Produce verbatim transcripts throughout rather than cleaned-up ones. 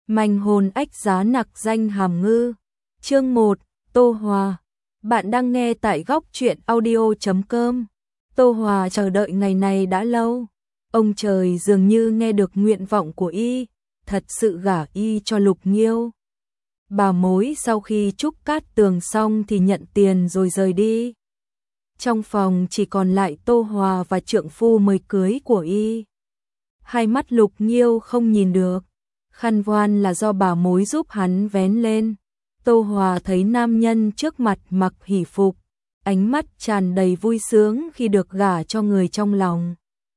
Manh hồn ách giá nặc danh hàm ngư. Chương một, Tô Hòa. Bạn đang nghe tại góc truyện audio chấm com. Tô Hòa chờ đợi ngày này đã lâu. Ông trời dường như nghe được nguyện vọng của y, thật sự gả y cho Lục Nghiêu. Bà mối sau khi trúc cát tường xong thì nhận tiền rồi rời đi. Trong phòng chỉ còn lại Tô Hòa và trượng phu mới cưới của y. Hai mắt Lục Nghiêu không nhìn được, khăn voan là do bà mối giúp hắn vén lên. Tô Hòa thấy nam nhân trước mặt mặc hỷ phục, ánh mắt tràn đầy vui sướng khi được gả cho người trong lòng.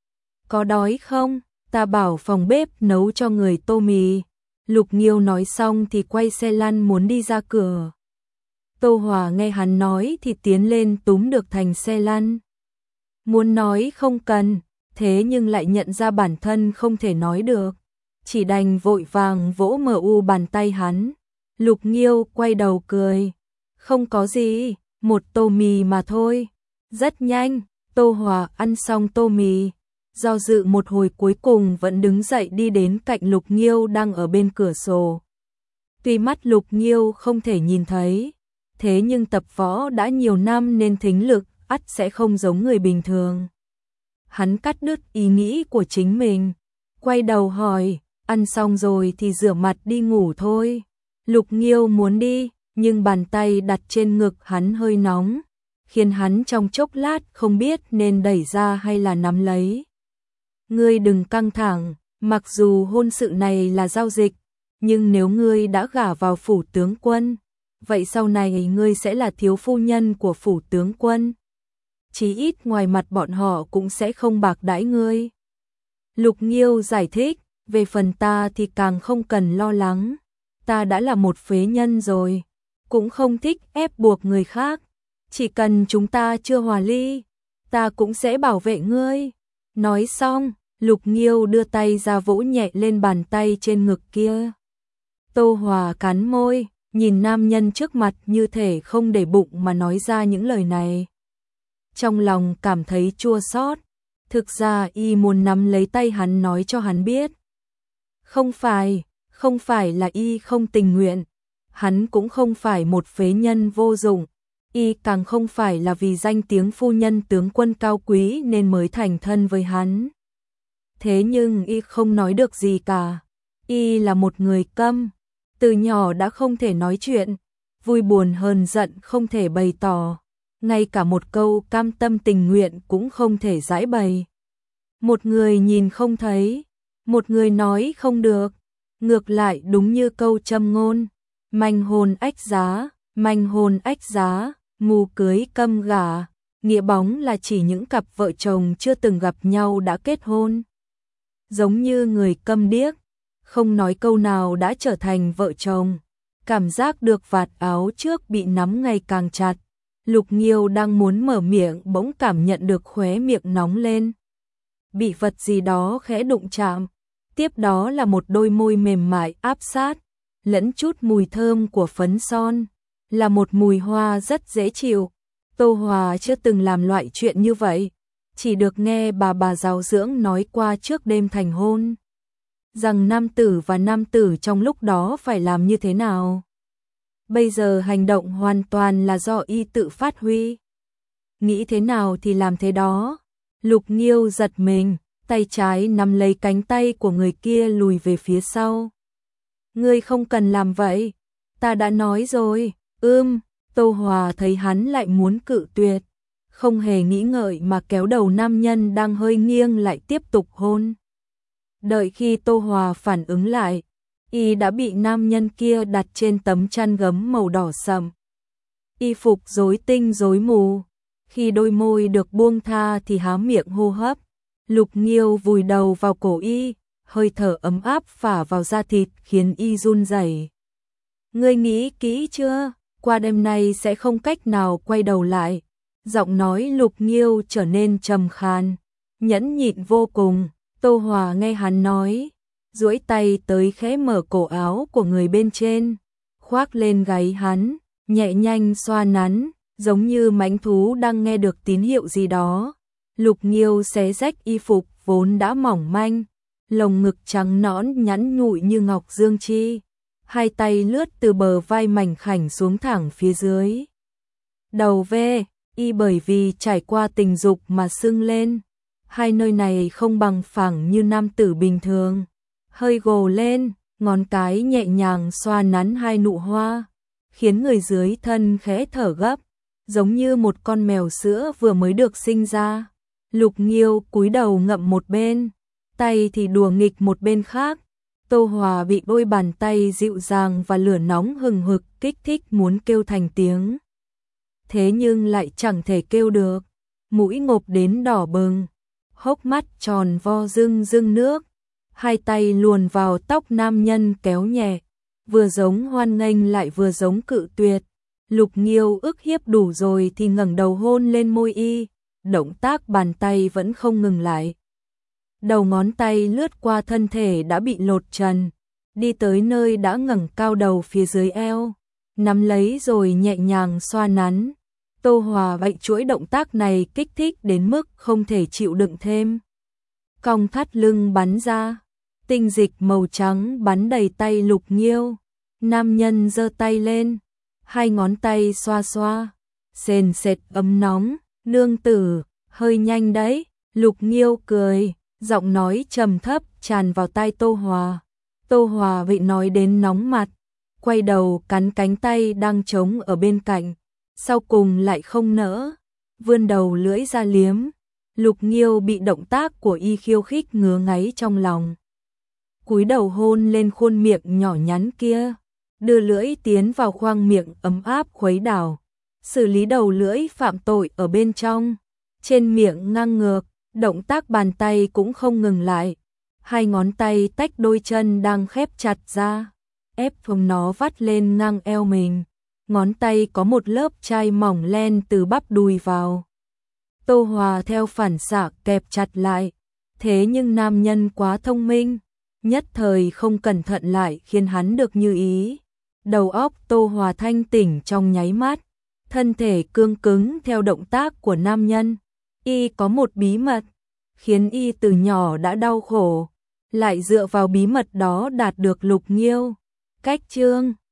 Có đói không? Ta bảo phòng bếp nấu cho người tô mì. Lục Nghiêu nói xong thì quay xe lăn muốn đi ra cửa. Tô Hòa nghe hắn nói thì tiến lên túm được thành xe lăn. Muốn nói không cần, thế nhưng lại nhận ra bản thân không thể nói được, chỉ đành vội vàng vỗ mờ u bàn tay hắn. Lục Nghiêu quay đầu cười, không có gì, một tô mì mà thôi. Rất nhanh, Tô Hòa ăn xong tô mì, do dự một hồi cuối cùng vẫn đứng dậy đi đến cạnh Lục Nghiêu đang ở bên cửa sổ. Tuy mắt Lục Nghiêu không thể nhìn thấy, thế nhưng tập võ đã nhiều năm nên thính lực ắt sẽ không giống người bình thường. Hắn cắt đứt ý nghĩ của chính mình, quay đầu hỏi, ăn xong rồi thì rửa mặt đi ngủ thôi. Lục Nghiêu muốn đi, nhưng bàn tay đặt trên ngực hắn hơi nóng, khiến hắn trong chốc lát không biết nên đẩy ra hay là nắm lấy. Ngươi đừng căng thẳng, mặc dù hôn sự này là giao dịch, nhưng nếu ngươi đã gả vào phủ tướng quân, vậy sau này ngươi sẽ là thiếu phu nhân của phủ tướng quân. Chí ít ngoài mặt bọn họ cũng sẽ không bạc đãi ngươi. Lục Nghiêu giải thích, về phần ta thì càng không cần lo lắng. Ta đã là một phế nhân rồi, cũng không thích ép buộc người khác. Chỉ cần chúng ta chưa hòa ly, ta cũng sẽ bảo vệ ngươi. Nói xong, Lục Nghiêu đưa tay ra vỗ nhẹ lên bàn tay trên ngực kia. Tô Hòa cắn môi, nhìn nam nhân trước mặt như thể không để bụng mà nói ra những lời này. Trong lòng cảm thấy chua xót. Thực ra y muốn nắm lấy tay hắn nói cho hắn biết. Không phải, không phải là y không tình nguyện. Hắn cũng không phải một phế nhân vô dụng. Y càng không phải là vì danh tiếng phu nhân tướng quân cao quý nên mới thành thân với hắn. Thế nhưng y không nói được gì cả. Y là một người câm, từ nhỏ đã không thể nói chuyện, vui buồn hờn giận không thể bày tỏ, ngay cả một câu cam tâm tình nguyện cũng không thể giải bày. Một người nhìn không thấy, một người nói không được, ngược lại đúng như câu châm ngôn, manh hồn ách giá, manh hồn ách giá, mù cưới câm gả, nghĩa bóng là chỉ những cặp vợ chồng chưa từng gặp nhau đã kết hôn. Giống như người câm điếc, không nói câu nào đã trở thành vợ chồng. Cảm giác được vạt áo trước bị nắm ngày càng chặt. Lục Nghiêu đang muốn mở miệng bỗng cảm nhận được khóe miệng nóng lên. Bị vật gì đó khẽ đụng chạm. Tiếp đó là một đôi môi mềm mại áp sát, lẫn chút mùi thơm của phấn son. Là một mùi hoa rất dễ chịu. Tô Hòa chưa từng làm loại chuyện như vậy, chỉ được nghe bà bà giáo dưỡng nói qua trước đêm thành hôn, rằng nam tử và nam tử trong lúc đó phải làm như thế nào. Bây giờ hành động hoàn toàn là do y tự phát huy. Nghĩ thế nào thì làm thế đó. Lục Nghiêu giật mình, tay trái nắm lấy cánh tay của người kia lùi về phía sau. Ngươi không cần làm vậy, ta đã nói rồi. Ưm, Tô Hòa thấy hắn lại muốn cự tuyệt, không hề nghĩ ngợi mà kéo đầu nam nhân đang hơi nghiêng lại tiếp tục hôn. Đợi khi Tô Hòa phản ứng lại, y đã bị nam nhân kia đặt trên tấm chăn gấm màu đỏ sậm. Y phục rối tinh rối mù, khi đôi môi được buông tha thì há miệng hô hấp. Lục Nghiêu vùi đầu vào cổ y, hơi thở ấm áp phả vào da thịt khiến y run rẩy. Ngươi nghĩ kỹ chưa? Qua đêm nay sẽ không cách nào quay đầu lại. Giọng nói Lục Nghiêu trở nên trầm khan, nhẫn nhịn vô cùng. Tô Hòa nghe hắn nói, duỗi tay tới khẽ mở cổ áo của người bên trên, khoác lên gáy hắn, nhẹ nhanh xoa nắn, giống như mãnh thú đang nghe được tín hiệu gì đó. Lục Nghiêu xé rách y phục vốn đã mỏng manh, lồng ngực trắng nõn nhẵn nhụi như ngọc dương chi, hai tay lướt từ bờ vai mảnh khảnh xuống thẳng phía dưới. Đầu V, y bởi vì trải qua tình dục mà sưng lên, hai nơi này không bằng phẳng như nam tử bình thường, hơi gồ lên, ngón cái nhẹ nhàng xoa nắn hai nụ hoa, khiến người dưới thân khẽ thở gấp, giống như một con mèo sữa vừa mới được sinh ra. Lục Nghiêu cúi đầu ngậm một bên, tay thì đùa nghịch một bên khác. Tô Hòa bị đôi bàn tay dịu dàng và lửa nóng hừng hực kích thích muốn kêu thành tiếng. Thế nhưng lại chẳng thể kêu được, mũi ngộp đến đỏ bừng, hốc mắt tròn vo rưng rưng nước, hai tay luồn vào tóc nam nhân kéo nhẹ, vừa giống hoan nghênh lại vừa giống cự tuyệt. Lục Nghiêu ức hiếp đủ rồi thì ngẩng đầu hôn lên môi y, động tác bàn tay vẫn không ngừng lại. Đầu ngón tay lướt qua thân thể đã bị lột trần, đi tới nơi đã ngẩng cao đầu phía dưới eo, nắm lấy rồi nhẹ nhàng xoa nắn. Tô Hòa bị chuỗi động tác này kích thích đến mức không thể chịu đựng thêm. Cong thắt lưng bắn ra, tinh dịch màu trắng bắn đầy tay Lục Nghiêu. Nam nhân giơ tay lên, hai ngón tay xoa xoa, sền sệt ấm nóng. Nương tử, hơi nhanh đấy. Lục Nghiêu cười, giọng nói trầm thấp tràn vào tai Tô Hòa. Tô Hòa bị nói đến nóng mặt, quay đầu cắn cánh tay đang trống ở bên cạnh, sau cùng lại không nỡ, vươn đầu lưỡi ra liếm. Lục Nghiêu bị động tác của y khiêu khích ngứa ngáy trong lòng, cúi đầu hôn lên khuôn miệng nhỏ nhắn kia, đưa lưỡi tiến vào khoang miệng ấm áp khuấy đảo, xử lý đầu lưỡi phạm tội ở bên trong. Trên miệng ngang ngược, động tác bàn tay cũng không ngừng lại, hai ngón tay tách đôi chân đang khép chặt ra, ép phồng nó vắt lên ngang eo mình. Ngón tay có một lớp chai mỏng len từ bắp đùi vào. Tô Hòa theo phản xạ kẹp chặt lại, thế nhưng nam nhân quá thông minh, nhất thời không cẩn thận lại khiến hắn được như ý. Đầu óc Tô Hòa thanh tỉnh trong nháy mắt, thân thể cương cứng theo động tác của nam nhân. Y có một bí mật, khiến y từ nhỏ đã đau khổ, lại dựa vào bí mật đó đạt được Lục Nghiêu. Cách chương